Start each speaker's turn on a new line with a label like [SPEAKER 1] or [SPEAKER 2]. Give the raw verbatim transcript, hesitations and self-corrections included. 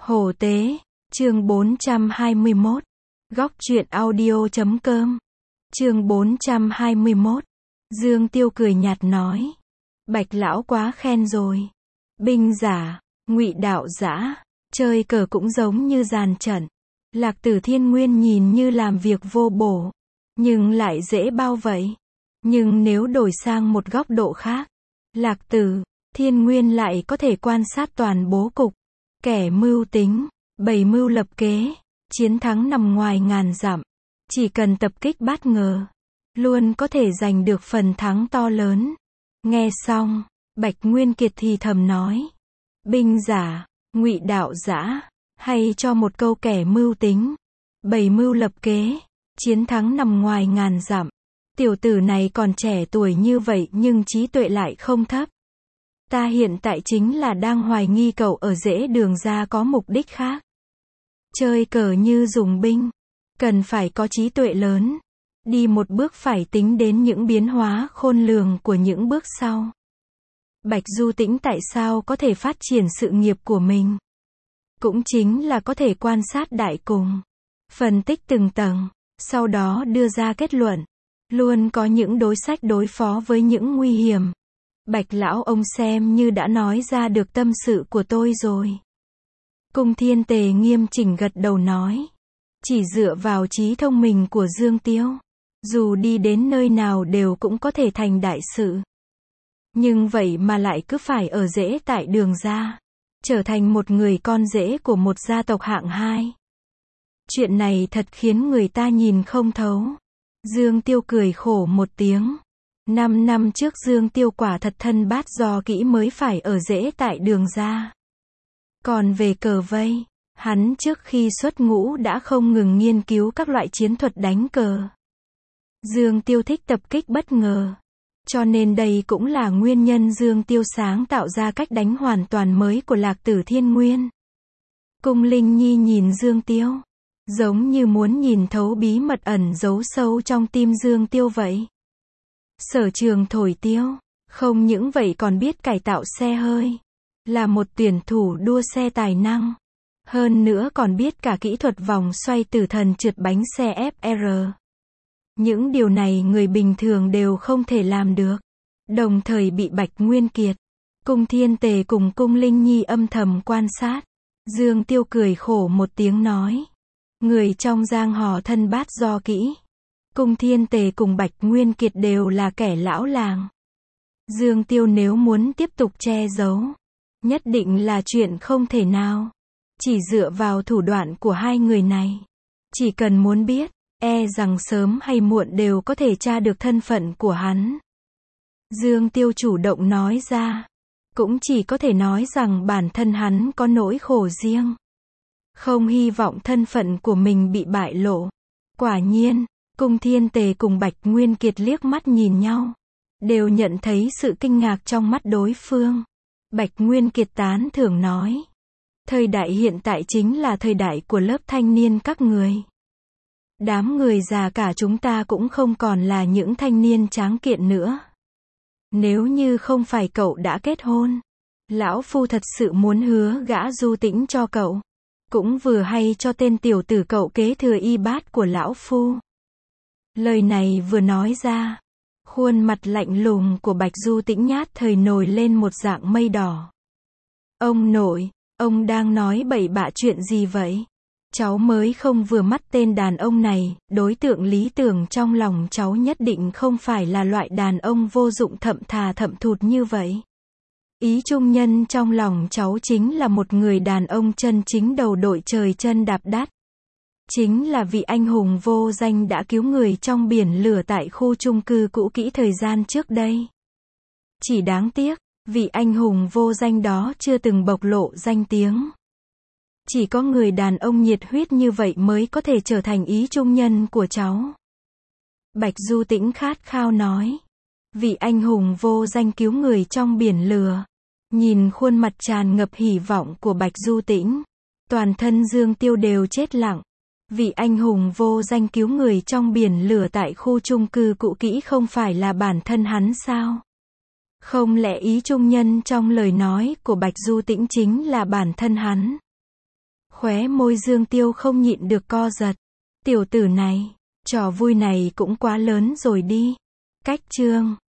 [SPEAKER 1] Hồ Tế, chương bốn trăm hai mươi mốt. Góc truyện audio chấm com. Chương bốn trăm hai mươi mốt. Dương Tiêu cười nhạt nói. Bạch lão quá khen rồi. Binh giả, ngụy đạo giả, chơi cờ cũng giống như dàn trận. Lạc Tử Thiên Nguyên nhìn như làm việc vô bổ, nhưng lại dễ bao vậy. Nhưng nếu đổi sang một góc độ khác, Lạc Tử Thiên Nguyên lại có thể quan sát toàn bố cục. Kẻ mưu tính, bày mưu lập kế, chiến thắng nằm ngoài ngàn dặm. Chỉ cần tập kích bát ngờ, luôn có thể giành được phần thắng to lớn. Nghe xong, Bạch Nguyên Kiệt thì thầm nói. Binh giả, ngụy đạo giả, hay cho một câu kẻ mưu tính, bày mưu lập kế, chiến thắng nằm ngoài ngàn dặm. Tiểu tử này còn trẻ tuổi như vậy nhưng trí tuệ lại không thấp. Ta hiện tại chính là đang hoài nghi cậu ở rễ đường ra có mục đích khác. Chơi cờ như dùng binh, cần phải có trí tuệ lớn. Đi một bước phải tính đến những biến hóa khôn lường của những bước sau. Bạch Du Tĩnh tại sao có thể phát triển sự nghiệp của mình? Cũng chính là có thể quan sát đại cùng, phân tích từng tầng, sau đó đưa ra kết luận. Luôn có những đối sách đối phó với những nguy hiểm. Bạch lão ông xem như đã nói ra được tâm sự của tôi rồi. Cung Thiên Tề nghiêm chỉnh gật đầu nói. Chỉ dựa vào trí thông minh của Dương Tiêu, dù đi đến nơi nào đều cũng có thể thành đại sự. Nhưng vậy mà lại cứ phải ở rễ tại đường ra, trở thành một người con rể của một gia tộc hạng hai. Chuyện này thật khiến người ta nhìn không thấu. Dương Tiêu cười khổ một tiếng. Năm năm trước Dương Tiêu quả thật thân bát do kỹ mới phải ở rễ tại đường ra. Còn về cờ vây, hắn trước khi xuất ngũ đã không ngừng nghiên cứu các loại chiến thuật đánh cờ. Dương Tiêu thích tập kích bất ngờ. Cho nên đây cũng là nguyên nhân Dương Tiêu sáng tạo ra cách đánh hoàn toàn mới của Lạc Tử Thiên Nguyên. Cung Linh Nhi nhìn Dương Tiêu, giống như muốn nhìn thấu bí mật ẩn giấu sâu trong tim Dương Tiêu vậy. Sở Trường thổi tiêu, không những vậy còn biết cải tạo xe hơi, là một tuyển thủ đua xe tài năng. Hơn nữa còn biết cả kỹ thuật vòng xoay tử thần trượt bánh xe ép rờ. Những điều này người bình thường đều không thể làm được. Đồng thời bị Bạch Nguyên Kiệt, Cung Thiên Tề cùng Cung Linh Nhi âm thầm quan sát. Dương Tiêu cười khổ một tiếng nói. Người trong giang hồ thân bát do kỹ. Cung Thiên Tề cùng Bạch Nguyên Kiệt đều là kẻ lão làng. Dương Tiêu nếu muốn tiếp tục che giấu, nhất định là chuyện không thể nào. Chỉ dựa vào thủ đoạn của hai người này, chỉ cần muốn biết, e rằng sớm hay muộn đều có thể tra được thân phận của hắn. Dương Tiêu chủ động nói ra, cũng chỉ có thể nói rằng bản thân hắn có nỗi khổ riêng. Không hy vọng thân phận của mình bị bại lộ. Quả nhiên, Cung Thiên Tề cùng Bạch Nguyên Kiệt liếc mắt nhìn nhau, đều nhận thấy sự kinh ngạc trong mắt đối phương. Bạch Nguyên Kiệt tán thưởng nói. Thời đại hiện tại chính là thời đại của lớp thanh niên các người. Đám người già cả chúng ta cũng không còn là những thanh niên tráng kiện nữa. Nếu như không phải cậu đã kết hôn, lão phu thật sự muốn hứa gã Du Tĩnh cho cậu. Cũng vừa hay cho tên tiểu tử cậu kế thừa y bát của lão phu. Lời này vừa nói ra, khuôn mặt lạnh lùng của Bạch Du Tĩnh nhát thời nổi lên một dạng mây đỏ. Ông nội, ông đang nói bậy bạ chuyện gì vậy? Cháu mới không vừa mắt tên đàn ông này, đối tượng lý tưởng trong lòng cháu nhất định không phải là loại đàn ông vô dụng thậm thà thậm thụt như vậy. Ý trung nhân trong lòng cháu chính là một người đàn ông chân chính đầu đội trời chân đạp đất. Chính là vị anh hùng vô danh đã cứu người trong biển lửa tại khu chung cư cũ kỹ thời gian trước đây. Chỉ đáng tiếc, vị anh hùng vô danh đó chưa từng bộc lộ danh tiếng. Chỉ có người đàn ông nhiệt huyết như vậy mới có thể trở thành ý trung nhân của cháu. Bạch Du Tĩnh khát khao nói. Vị anh hùng vô danh cứu người trong biển lửa. Nhìn khuôn mặt tràn ngập hy vọng của Bạch Du Tĩnh, toàn thân Dương Tiêu đều chết lặng. Vị anh hùng vô danh cứu người trong biển lửa tại khu chung cư cũ kỹ không phải là bản thân hắn sao? Không lẽ ý trung nhân trong lời nói của Bạch Du Tĩnh chính là bản thân hắn? Khóe môi Dương Tiêu không nhịn được co giật. Tiểu tử này, trò vui này cũng quá lớn rồi đi. Cách chương